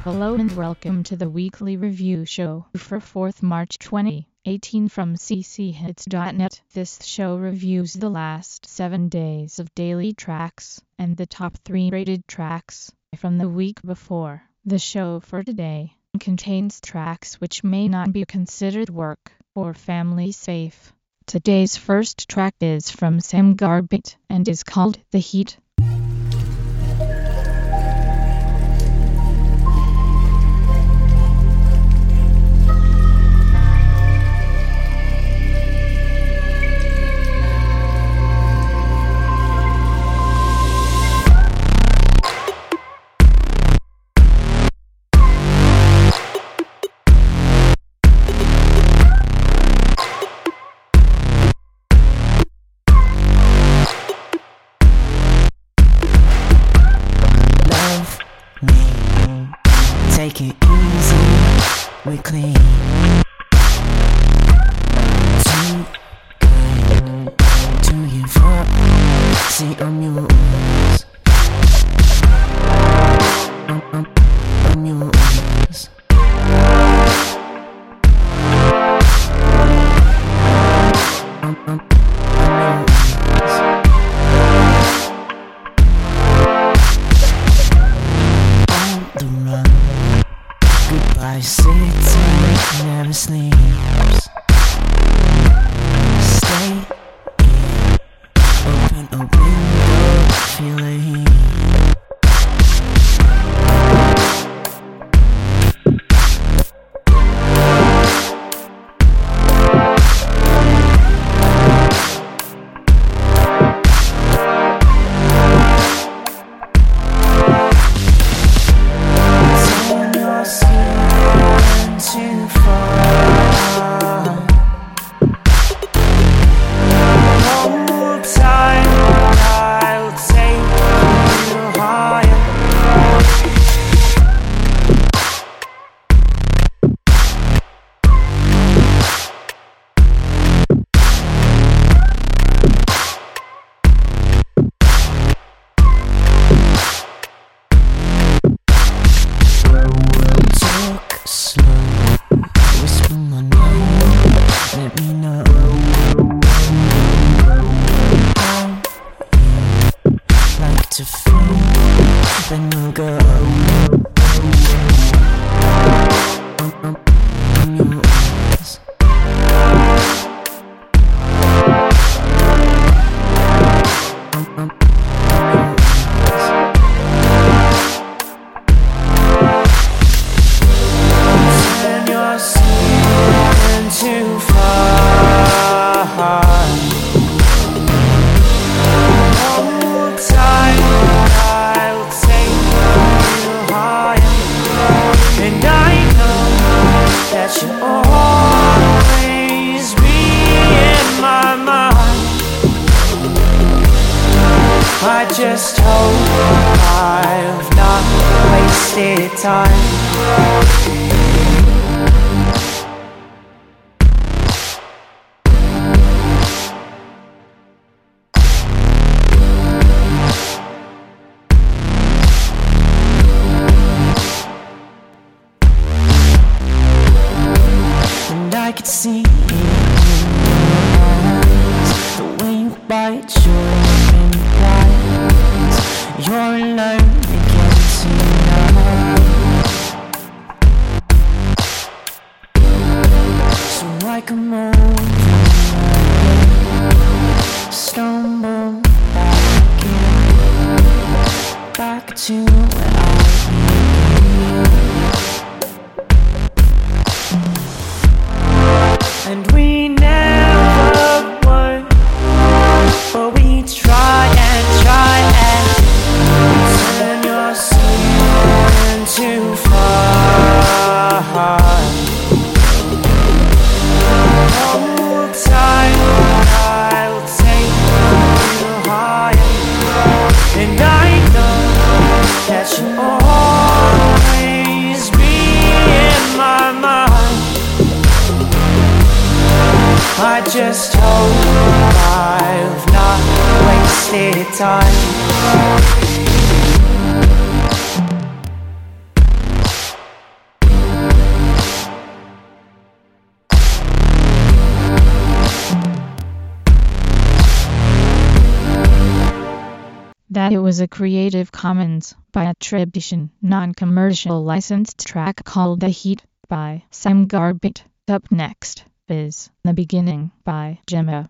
Hello and welcome to the weekly review show for 4th March 2018 from cchits.net. This show reviews the last 7 days of daily tracks and the top 3 rated tracks from the week before. The show for today contains tracks which may not be considered work or family safe. Today's first track is from Sam Garbett and is called The Heat. Take it easy, we clean. Too good to give up. See, I'm yours. I'm yours. I'm yours. Goodbye city, never sleeps. Stay in, open a window, feel the heat. To feel, then we'll go. I'm yours. I'm yours. Turn your skin too far. You'll always be in my mind. I just hope I've not wasted time. I could see it in your eyes, the way you bite your implies. You're alone again tonight. So I come over, stumble back in, back to where I began. And we never were, but we try and turn your skin too far. Hold tight, I'll take you higher. And I know that you'll always be in my mind. I just hope I've not wasted time. that it was a Creative Commons by attribution, non-commercial licensed track called The Heat by Sam Garbett. Up next is The Beginning by Gemma.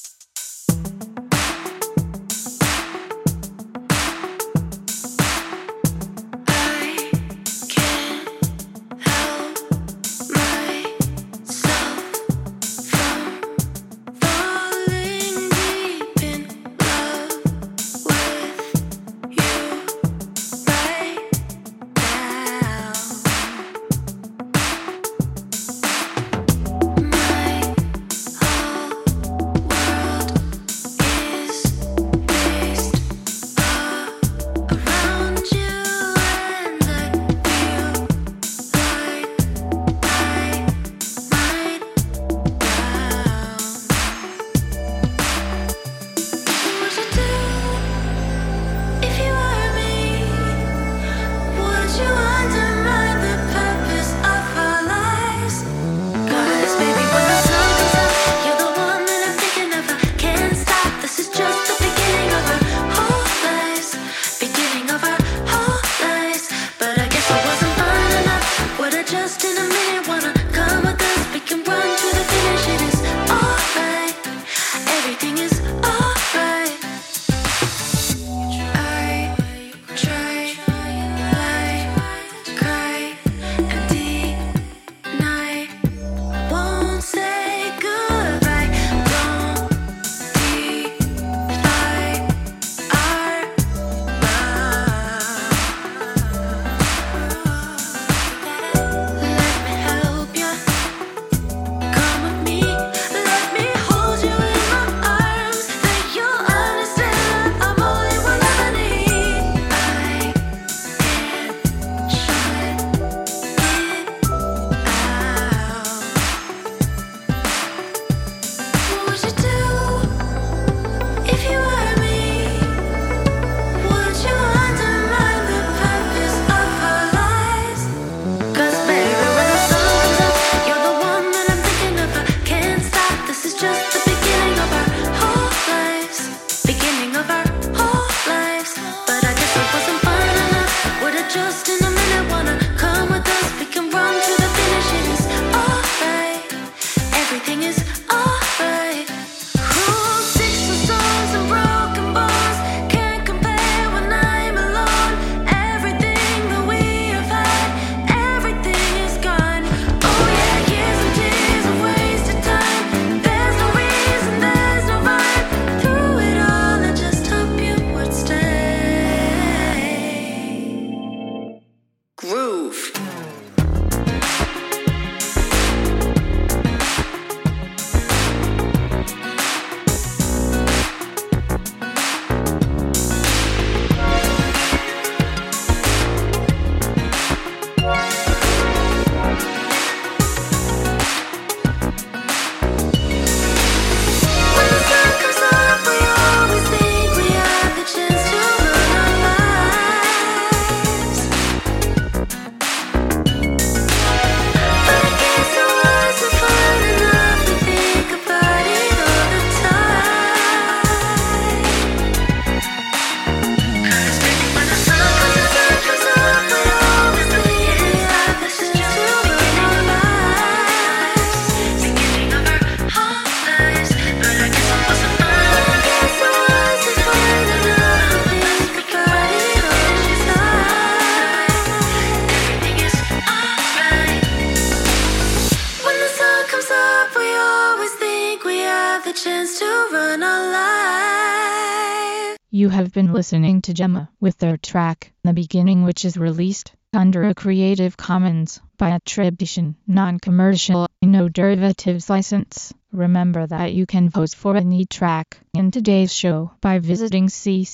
You have been listening to Gemma with their track, The Beginning, which is released under a Creative Commons by attribution, non-commercial, no derivatives license. Remember that you can vote for any track in today's show by visiting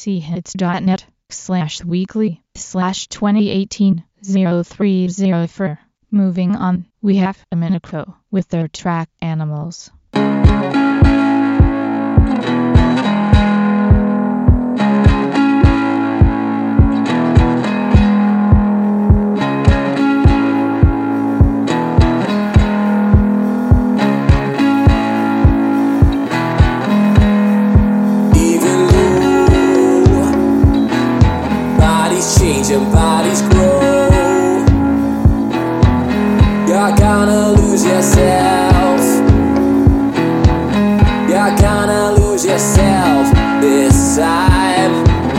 cchits.net/weekly/2018-0304. Moving on, we have Minako with their track Animals. age and bodies grow. You're gonna lose yourself. You're gonna lose yourself this time.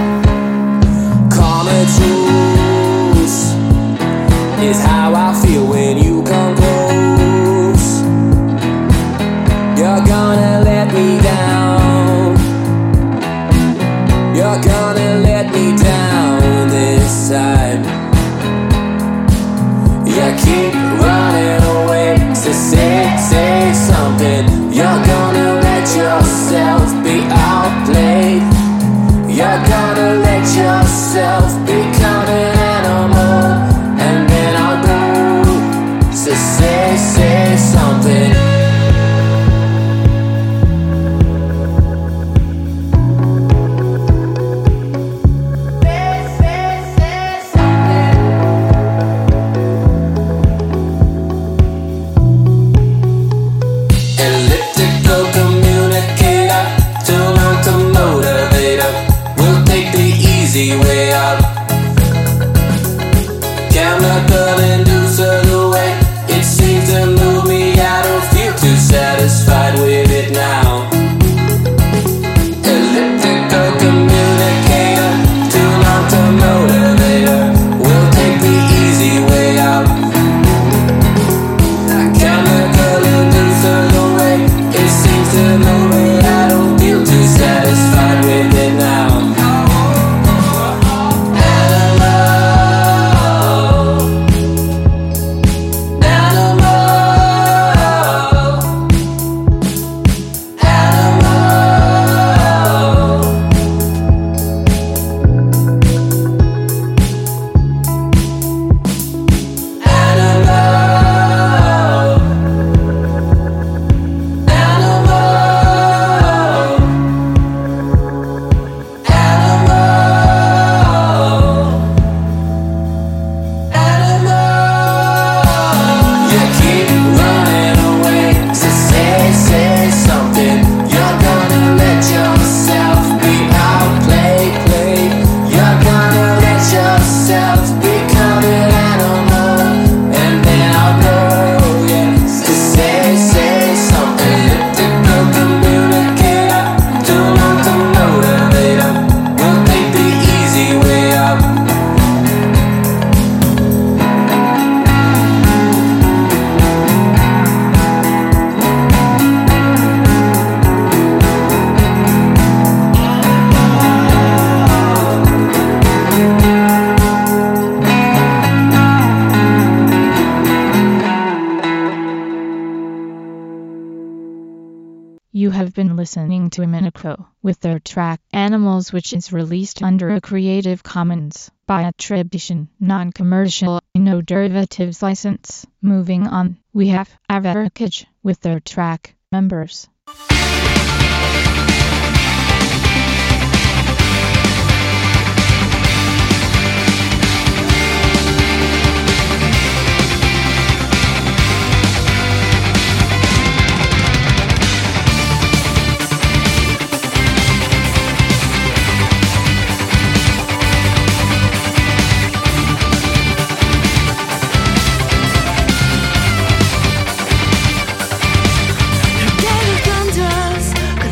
Common truth is how I feel when you come close. You're gonna let me down. You're gonna let me down this time. You keep running away, so say something. You're gonna let yourself be outplayed. You're gonna let yourself become an animal, and then I'll go. So say something. Way out. Chemical inducer, the way it seems to move me. I don't feel too satisfied with it now. Elliptical communicator, tune on to motivator. We'll take the easy way out. Chemical inducer, the way it seems to move me. I don't feel too satisfied with it now. You have been listening to Miniko with their track Animals, which is released under a Creative Commons by attribution, non-commercial, no derivatives license. Moving on, we have Avaricage with their track Members. Game of thunders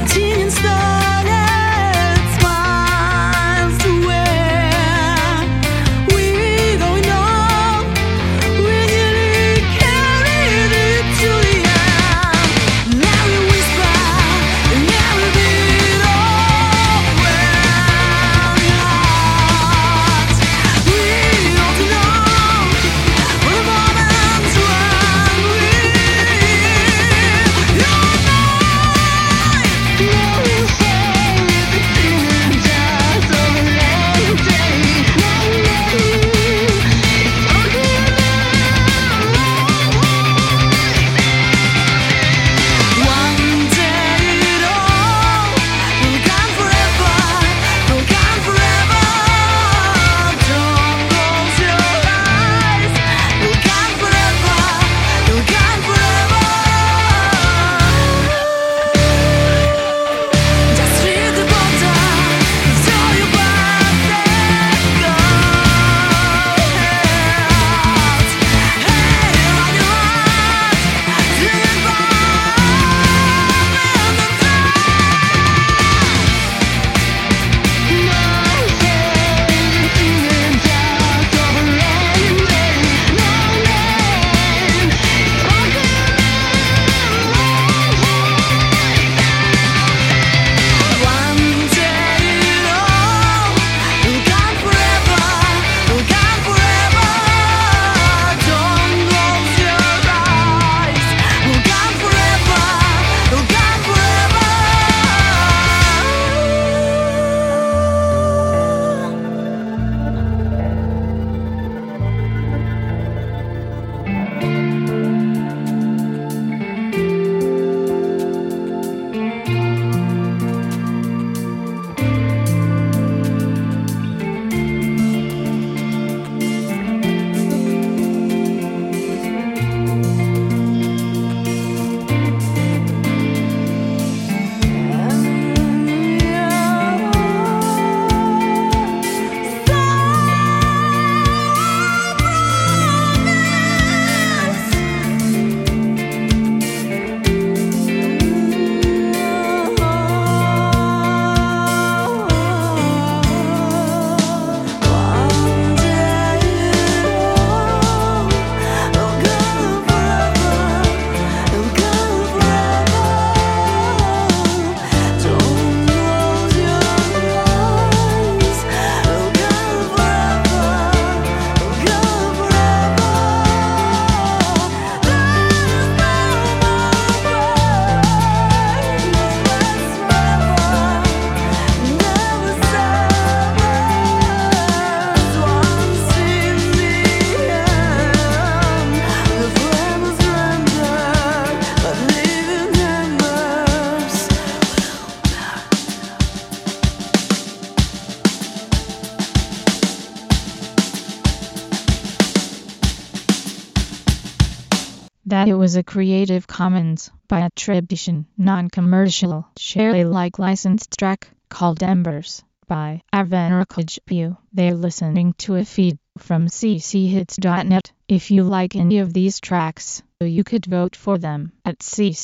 That it was a Creative Commons by attribution, non-commercial, share Alike licensed track called Embers by Avanrakajpu. They're listening to a feed from cchits.net. If you like any of these tracks, you could vote for them at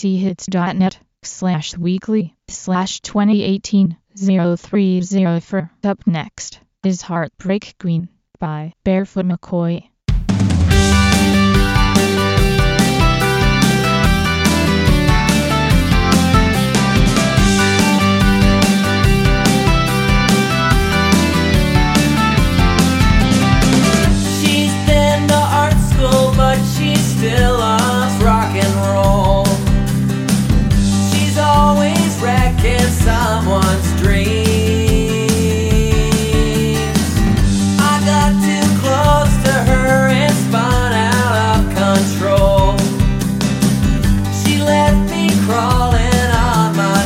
cchits.net/weekly/2018-030. Up next is Heartbreak Queen by Barefoot McCoy. Still loves rock and roll. She's always wrecking someone's dreams. I got too close to her and spun out of control. She left me crawling on my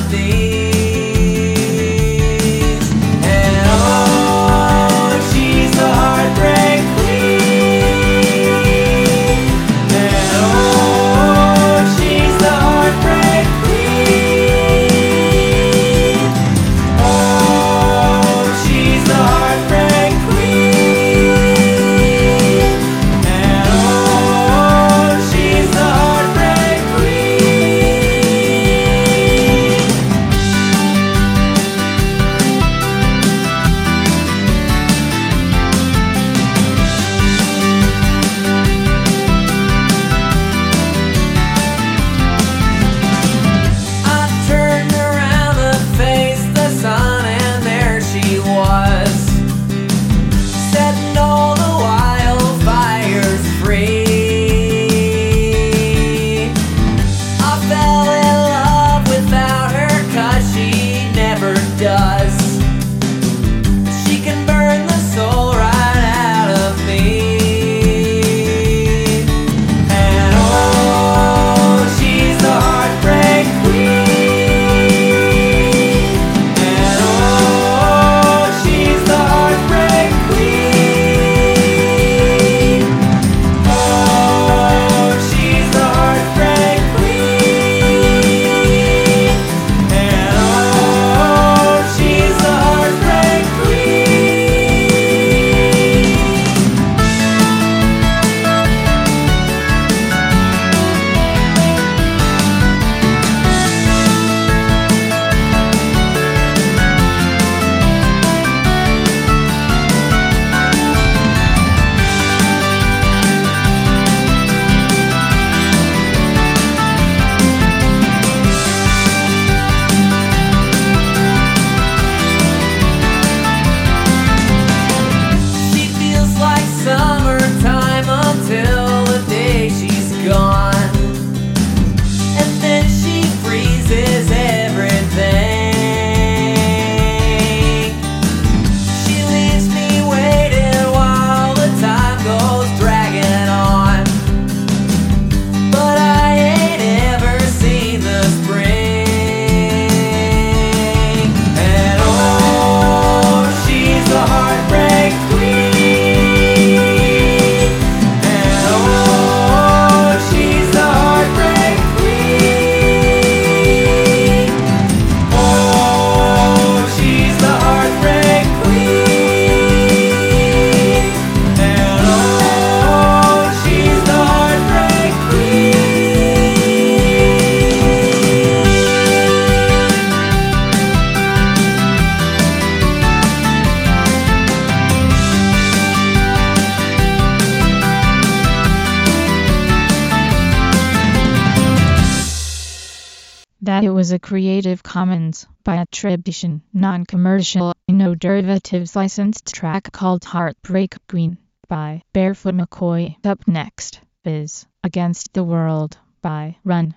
knees. And oh, she's the heartbreak queen. That it was a Creative Commons by attribution, non-commercial, no derivatives licensed track called Heartbreak Queen by Barefoot McCoy. Up next is Against the World by Run.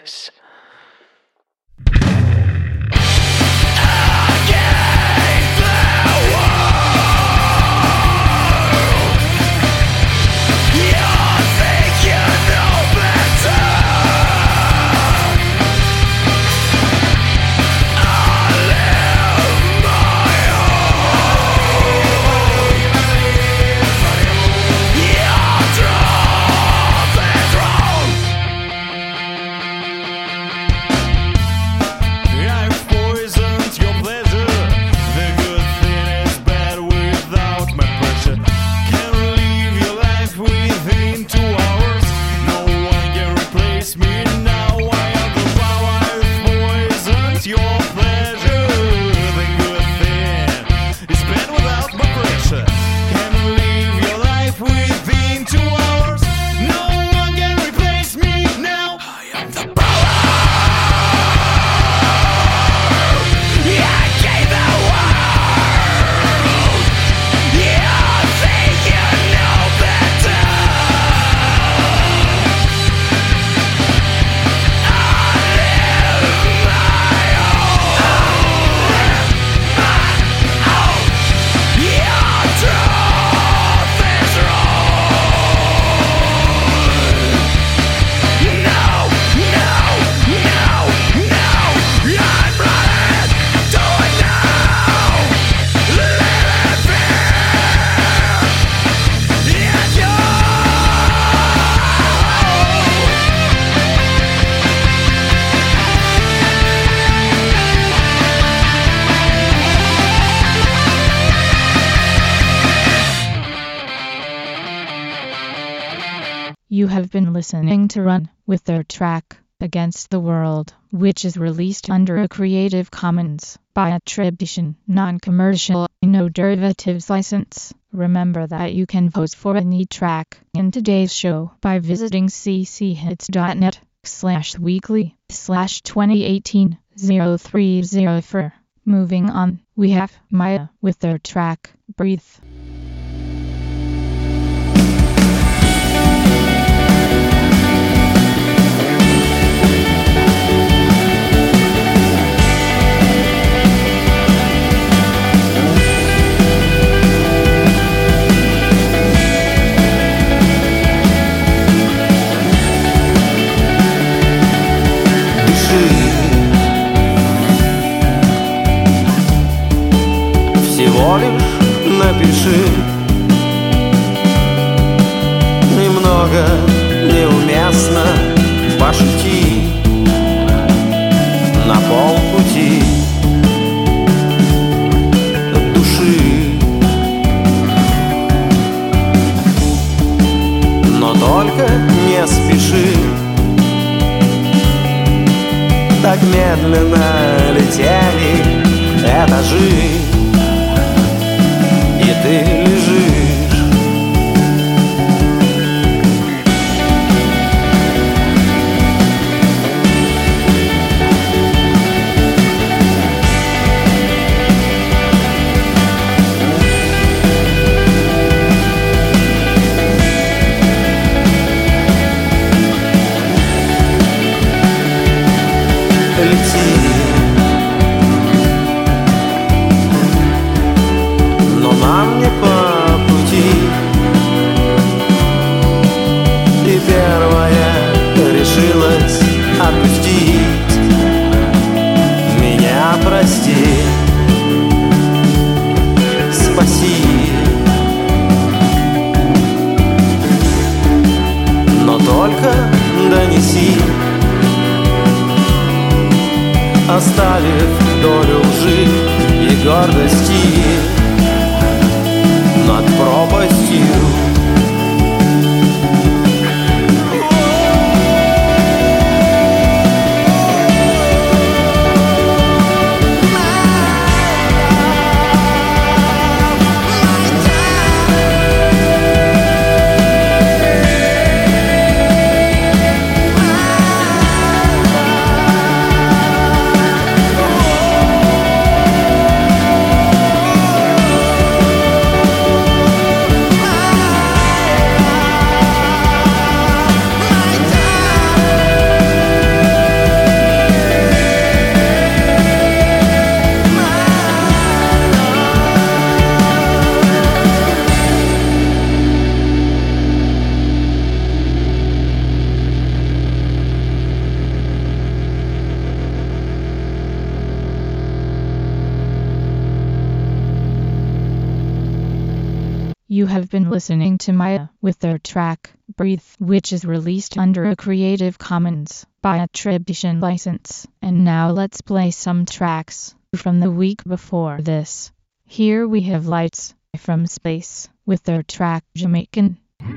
здесь. You have been listening to Run with their track Against the World, which is released under a Creative Commons by attribution, non-commercial, no derivatives license. Remember that you can vote for any track in today's show by visiting cchits.net/weekly/2018-0304. Moving on, we have Maya with their track Breathe. Всего лишь напиши. Немного неуместно пошути на полпути от души. Но только не спеши. Так медленно летели этажи, и ты лежишь. Лети, но нам не по пути. И первая решилась отпустить. Меня прости, спаси. Но только донеси, оставив долю лжи и гордости над пропастью. You have been listening to Maya with their track, Breathe, which is released under a Creative Commons by attribution license. And now let's play some tracks from the week before this. Here we have Lights from Space with their track, Jamaican.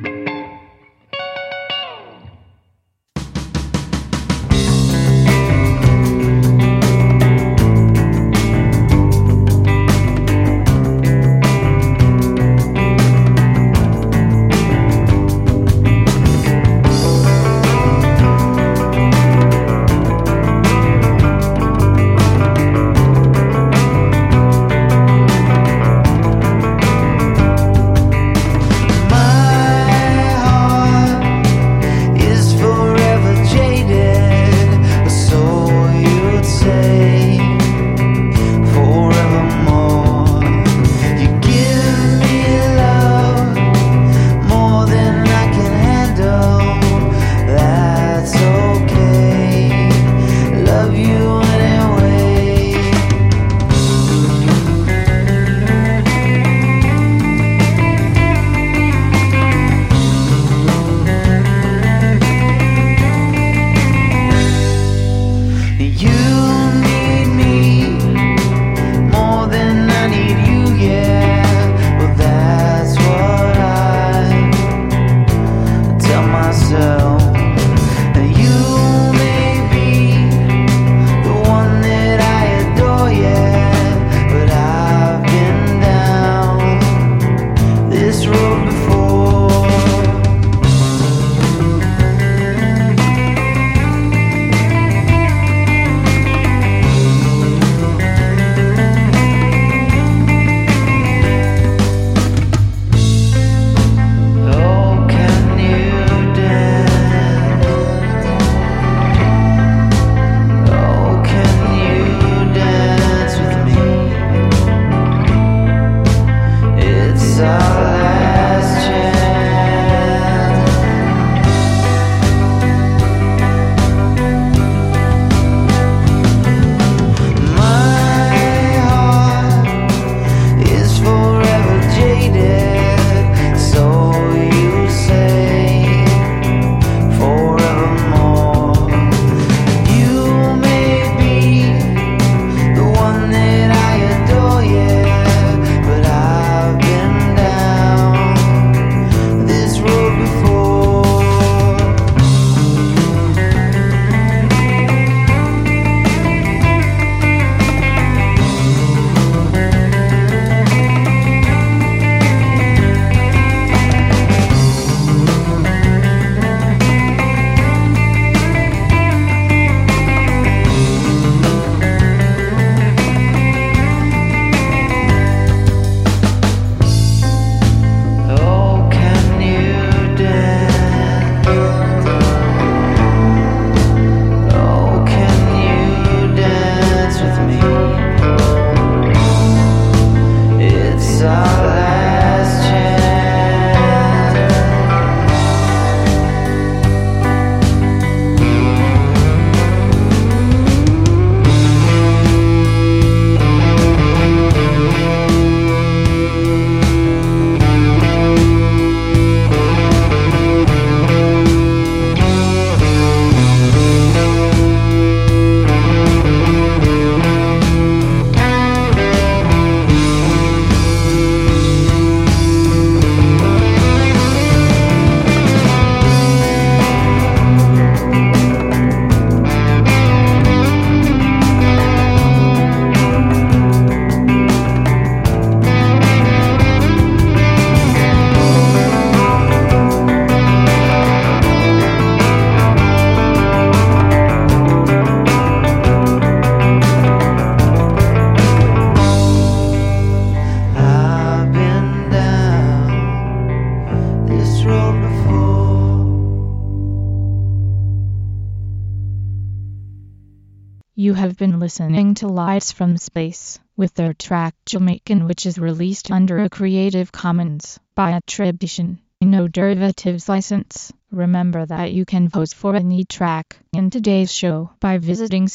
You have been listening to Lights from Space with their track Jamaican, which is released under a Creative Commons by attribution, no derivatives license. Remember that you can vote for any track in today's show by visiting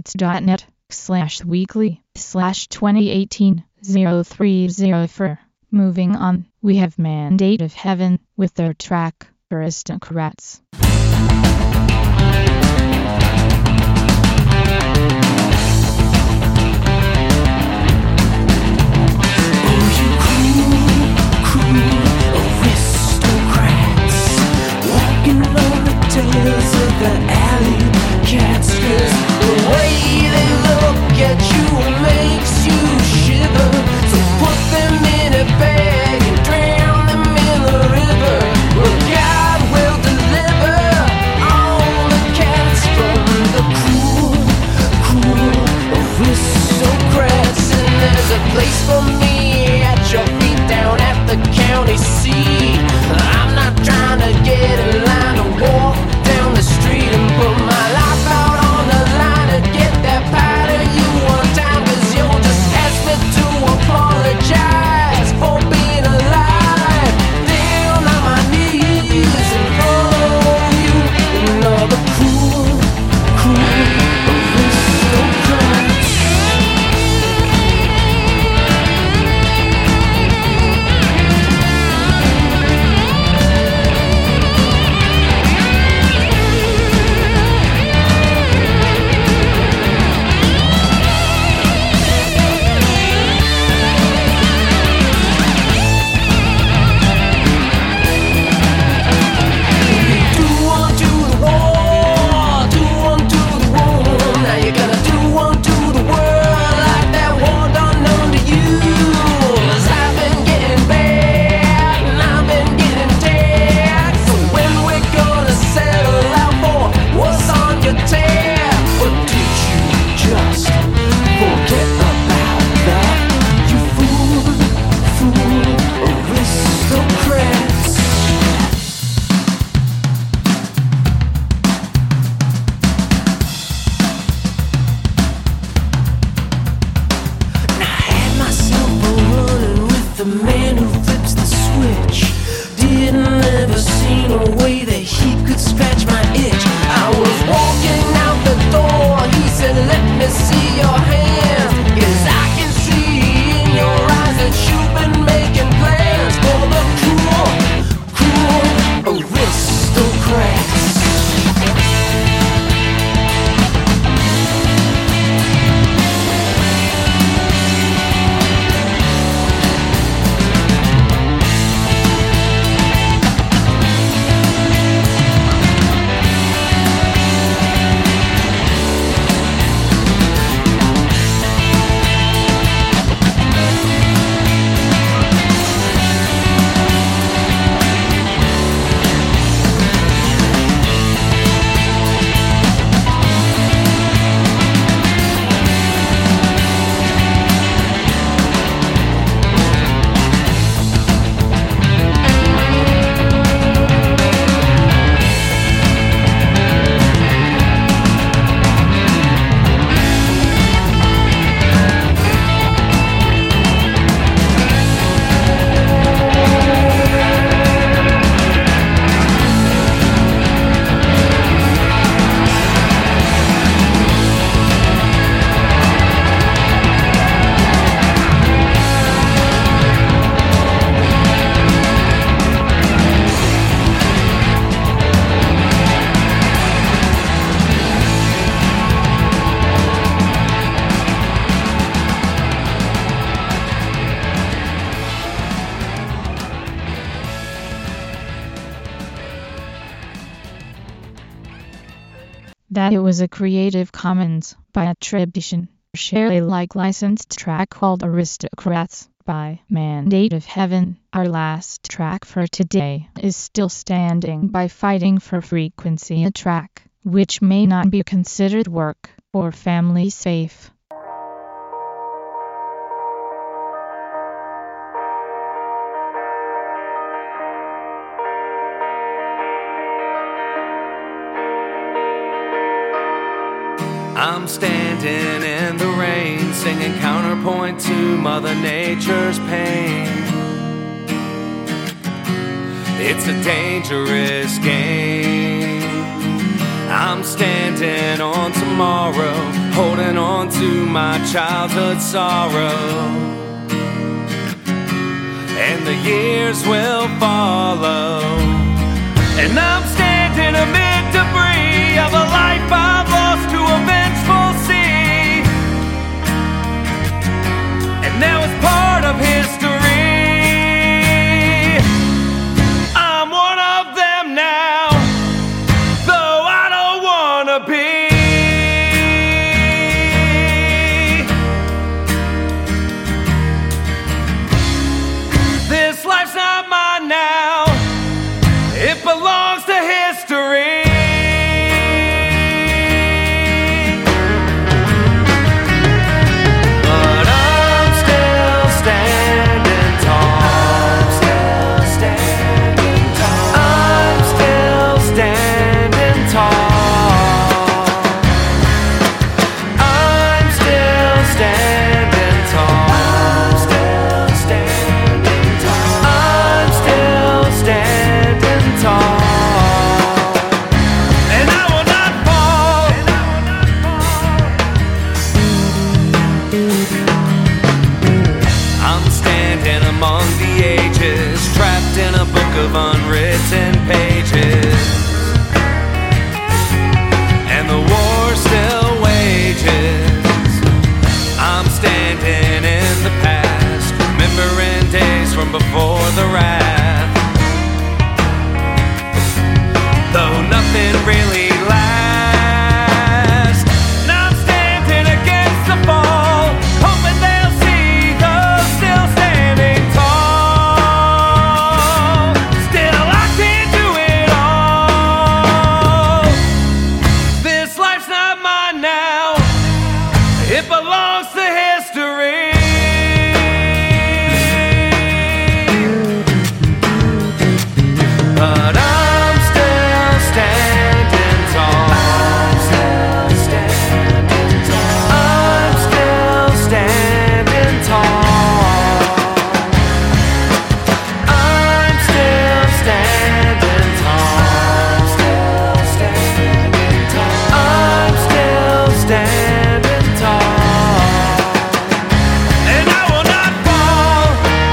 cchits.net/weekly/2018-0304. Moving on, we have Mandate of Heaven with their track, Aristocrats. Place for me at your feet down at the county seat. I'm not trying to get in line to walk down the street and put my life out on the line to get that pie to you one time, 'cause you'll just ask me to apologize for being alive. Down on my knees and follow you. Another cool aristocrat. The man who flips the switch didn't ever see no way that he could scratch my itch. I was walking out the door, he said, let me see your hands, 'cause I can see in your eyes that you've been making plans for the cool aristocrats. That it was a Creative Commons by attribution, share Alike licensed track called Aristocrats by Mandate of Heaven. Our last track for today is Still Standing by Fighting for Frequency, a track which may not be considered work or family safe. I'm standing in the rain, singing counterpoint to Mother Nature's pain. It's a dangerous game. I'm standing on tomorrow, holding on to my childhood sorrow. and the years will follow. And I'm standing amid debris of a life I've lost to a vengeful sea. And now it's part of history. I'm one of them now, though I don't wanna be. This life's not mine now, it belongs to history. But I'm still standing tall. I'm still standing tall. I'm still standing tall. I'm still standing tall. I'm still standing tall. I'm still standing tall. And I will not fall. I'm standing among the ages, trapped in a book of unwritten pages. And the war still wages. I'm standing in the past, remembering days from before the wrath. Though nothing really lasts, and I'm standing against the fall, hoping they'll see those still standing tall. Still I can't do it all. This life's not mine now, it belongs to history. But I'm still standing tall. I'm still standing tall. I'm still standing tall. I'm still standing tall. I'm still standing tall. I'm still standing tall. And I will not fall.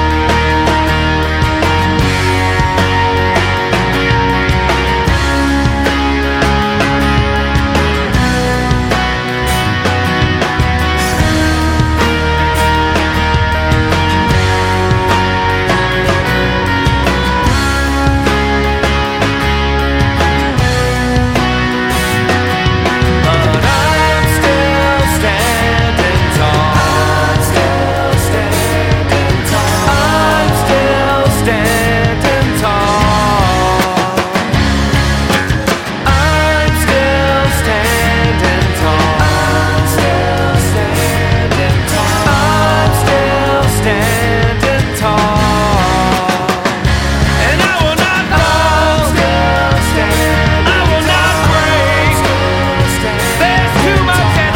But I'm still standing tall. I'm still standing tall. I'm still standing tall. I'm still standing tall. I'm still standing tall. I'm still standing tall. And I will not fall. I will not break. There's too much at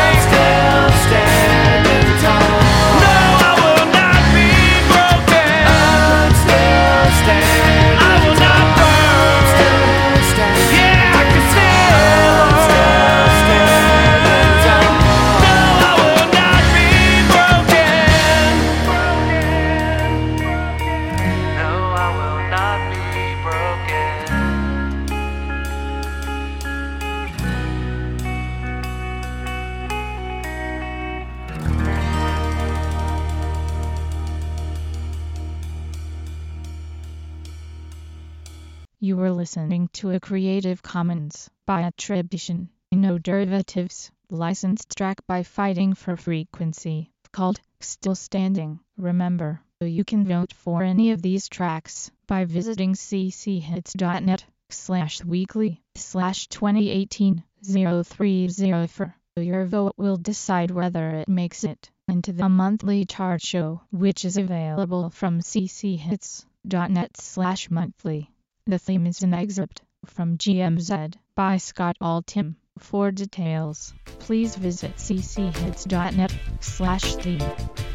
stake. No, I will not be broken. I will not burn. Yeah, I can still burn. No, I will not be broken. No, I will not be broken. You were listening to a Creative Commons by attribution, no derivatives, licensed track by Fighting for Frequency, called Still Standing. Remember, you can vote for any of these tracks by visiting cchits.net/weekly/2018-030. Your vote will decide whether it makes it into the monthly chart show, which is available from cchits.net/monthly. The theme is an excerpt from GMZ by Scott Altham. For details, please visit cchits.net/theme.